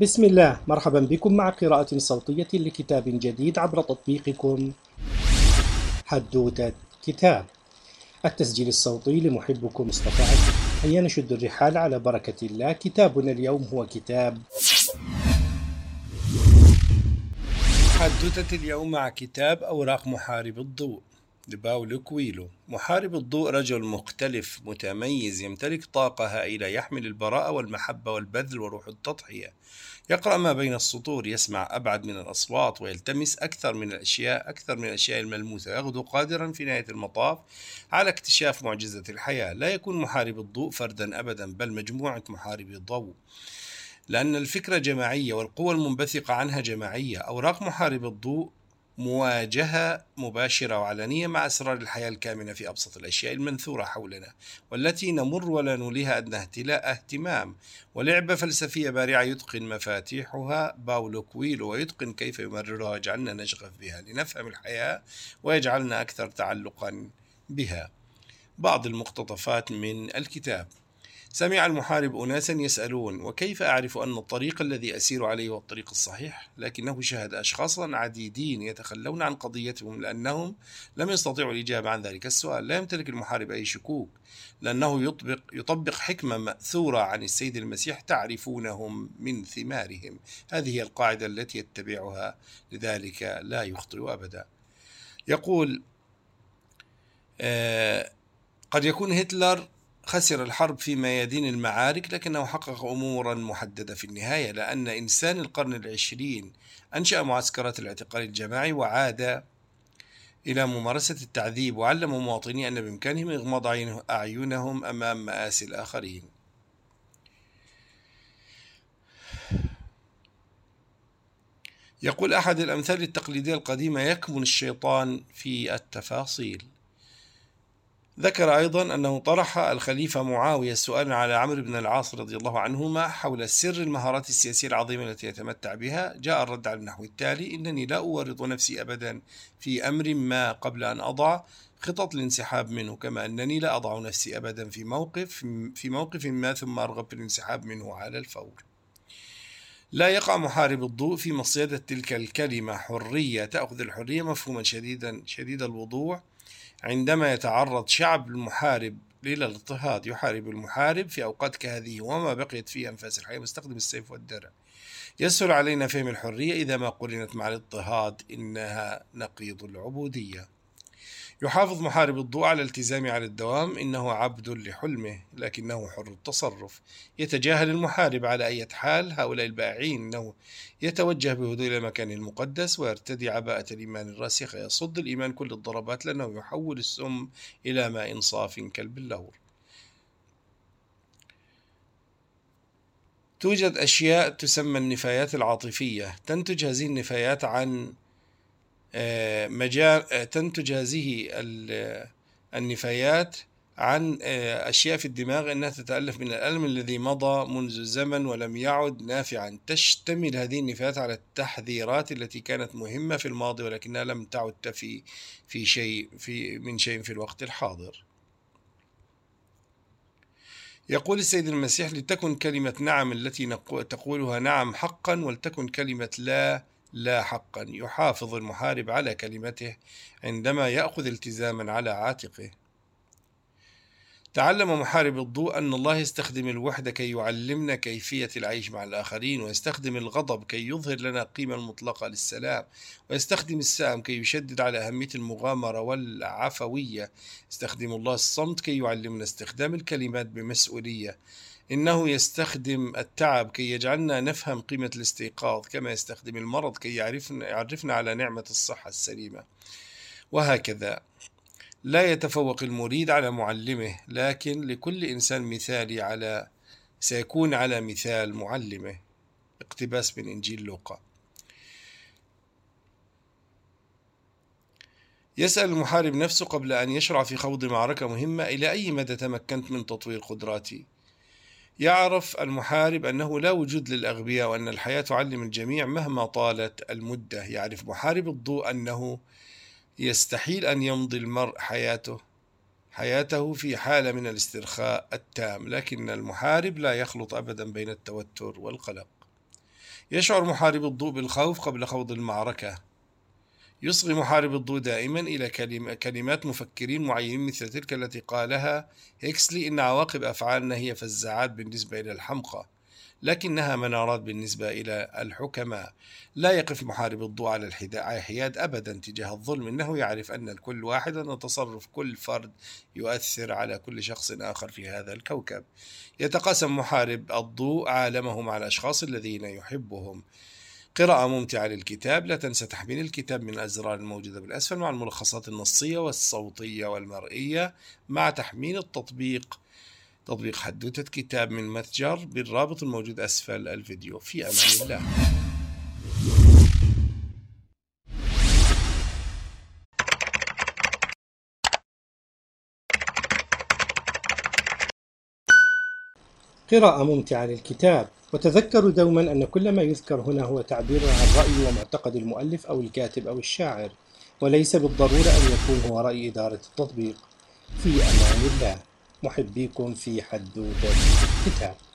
بسم الله، مرحبا بكم مع قراءة صوتية لكتاب جديد عبر تطبيقكم حدوتة كتاب. التسجيل الصوتي لمحبكم مصطفى عزيز. هيا نشد الرحال على بركة الله. كتابنا اليوم هو كتاب حدوتة اليوم مع كتاب أوراق محارب الضوء لباولو كويلو. محارب الضوء رجل مختلف متميز يمتلك طاقة هائلة، يحمل البراءة والمحبة والبذل وروح التضحية. يقرأ ما بين السطور، يسمع أبعد من الأصوات، ويلتمس أكثر من الأشياء الملموسة. يغدو قادرا في نهاية المطاف على اكتشاف معجزة الحياة. لا يكون محارب الضوء فردا أبدا، بل مجموعة محاربي الضوء، لأن الفكرة جماعية والقوى المنبثقة عنها جماعية. أوراق محارب الضوء مواجهة مباشرة وعلنية مع أسرار الحياة الكامنة في أبسط الأشياء المنثورة حولنا، والتي نمر ولا نوليها أدنى اهتمام. ولعبة فلسفية بارعة يتقن مفاتيحها باولو كويلو، ويتقن كيف يمررها ويجعلنا نشغف بها لنفهم الحياة ويجعلنا أكثر تعلقا بها. بعض المقتطفات من الكتاب. سمع المحارب أناسا يسألون: وكيف أعرف أن الطريق الذي أسير عليه هو الطريق الصحيح؟ لكنه شاهد أشخاصا عديدين يتخلون عن قضيتهم لأنهم لم يستطيعوا الإجابة عن ذلك السؤال. لا يمتلك المحارب أي شكوك، لأنه يطبق حكمة مأثورة عن السيد المسيح: تعرفونهم من ثمارهم. هذه هي القاعدة التي يتبعها، لذلك لا يخطئ أبدا. يقول: قد يكون هتلر خسر الحرب في ميادين المعارك، لكنه حقق أمورا محددة في النهاية، لأن إنسان القرن العشرين أنشأ معسكرات الاعتقال الجماعي، وعاد إلى ممارسة التعذيب، وعلم مواطنيه أن بإمكانهم إغماض أعينهم أمام مآسي الآخرين. يقول: أحد الأمثال التقليدية القديمة: يكمن الشيطان في التفاصيل. ذكر أيضا أنه طرح الخليفة معاوية سؤالا على عمرو بن العاص رضي الله عنهما حول سر المهارات السياسية العظيمة التي يتمتع بها. جاء الرد على النحو التالي: إنني لا أورط نفسي أبدا في أمر ما قبل أن أضع خطط الانسحاب منه، كما أنني لا أضع نفسي أبدا في موقف ما ثم أرغب في الانسحاب منه على الفور. لا يقع محارب الضوء في مصيدة تلك الكلمة حرية. تأخذ الحرية مفهوما شديد الوضوح عندما يتعرض شعب المحارب للاضطهاد. يحارب المحارب في أوقات كهذه وما بقيت فيه أنفاس الحياة مستخدم السيف والدرع. يسهل علينا فهم الحرية إذا ما قرنت مع الاضطهاد، إنها نقيض العبودية. يحافظ محارب الضوء على التزامه على الدوام. إنه عبد لحلمه، لكنه حر التصرف. يتجاهل المحارب على أي حال هؤلاء البائعين. إنه يتوجه بهدوء إلى المكان المقدس ويرتدي عباءة الإيمان الراسخة. يصد الإيمان كل الضربات، لأنه يحول السم إلى ماء صاف كالبلور. توجد أشياء تسمى النفايات العاطفية. تنتج هذه النفايات عن النفايات عن أشياء في الدماغ إنها تتألف من الألم الذي مضى منذ زمن ولم يعد نافعا. تشتمل هذه النفايات على التحذيرات التي كانت مهمة في الماضي، ولكنها لم تعد تفي من شيء في الوقت الحاضر. يقول السيد المسيح: لتكن كلمة نعم التي تقولها نعم حقا، ولتكن كلمة لا حقا. يحافظ المحارب على كلمته عندما يأخذ التزاما على عاتقه. تعلم محارب الضوء أن الله يستخدم الوحدة كي يعلمنا كيفية العيش مع الآخرين، ويستخدم الغضب كي يظهر لنا القيمة المطلقة للسلام، ويستخدم السام كي يشدد على أهمية المغامرة والعفوية. يستخدم الله الصمت كي يعلمنا استخدام الكلمات بمسؤولية. إنه يستخدم التعب كي يجعلنا نفهم قيمة الاستيقاظ، كما يستخدم المرض كي يعرفنا على نعمة الصحة السليمة، وهكذا. لا يتفوق المريد على معلمه، لكن لكل إنسان مثالي سيكون على مثال معلمه. اقتباس من إنجيل لوقا. يسأل المحارب نفسه قبل أن يشرع في خوض معركة مهمة: إلى أي مدى تمكنت من تطوير قدراتي؟ يعرف المحارب أنه لا وجود للأغبياء، وأن الحياة تعلم الجميع مهما طالت المدة. يعرف محارب الضوء أنه يستحيل أن يمضي المرء حياته في حالة من الاسترخاء التام، لكن المحارب لا يخلط أبدا بين التوتر والقلق. يشعر محارب الضوء بالخوف قبل خوض المعركة. يصغي محارب الضوء دائما إلى كلمات مفكرين معينين مثل تلك التي قالها هيكسلي: إن عواقب أفعالنا هي فزاعات بالنسبة إلى الحمقى، لكنها منارات بالنسبة إلى الحكماء. لا يقف محارب الضوء على الحياد أبدا تجاه الظلم، إنه يعرف أن الكل واحد وأن تصرف كل فرد يؤثر على كل شخص آخر في هذا الكوكب. يتقاسم محارب الضوء عالمه مع الأشخاص الذين يحبهم. قراءة ممتعة للكتاب. لا تنسى تحميل الكتاب من الأزرار الموجودة بالأسفل مع الملخصات النصية والصوتية والمرئية مع تحميل تطبيق حدوتة كتاب من متجر بالرابط الموجود أسفل الفيديو. في أمان الله. قراءة ممتعة للكتاب. وتذكروا دوما أن كل ما يذكر هنا هو تعبير عن رأي ومعتقد المؤلف أو الكاتب أو الشاعر، وليس بالضرورة أن يكون هو رأي إدارة التطبيق. في أمان الله. محبيكم في حدوتة الكتاب.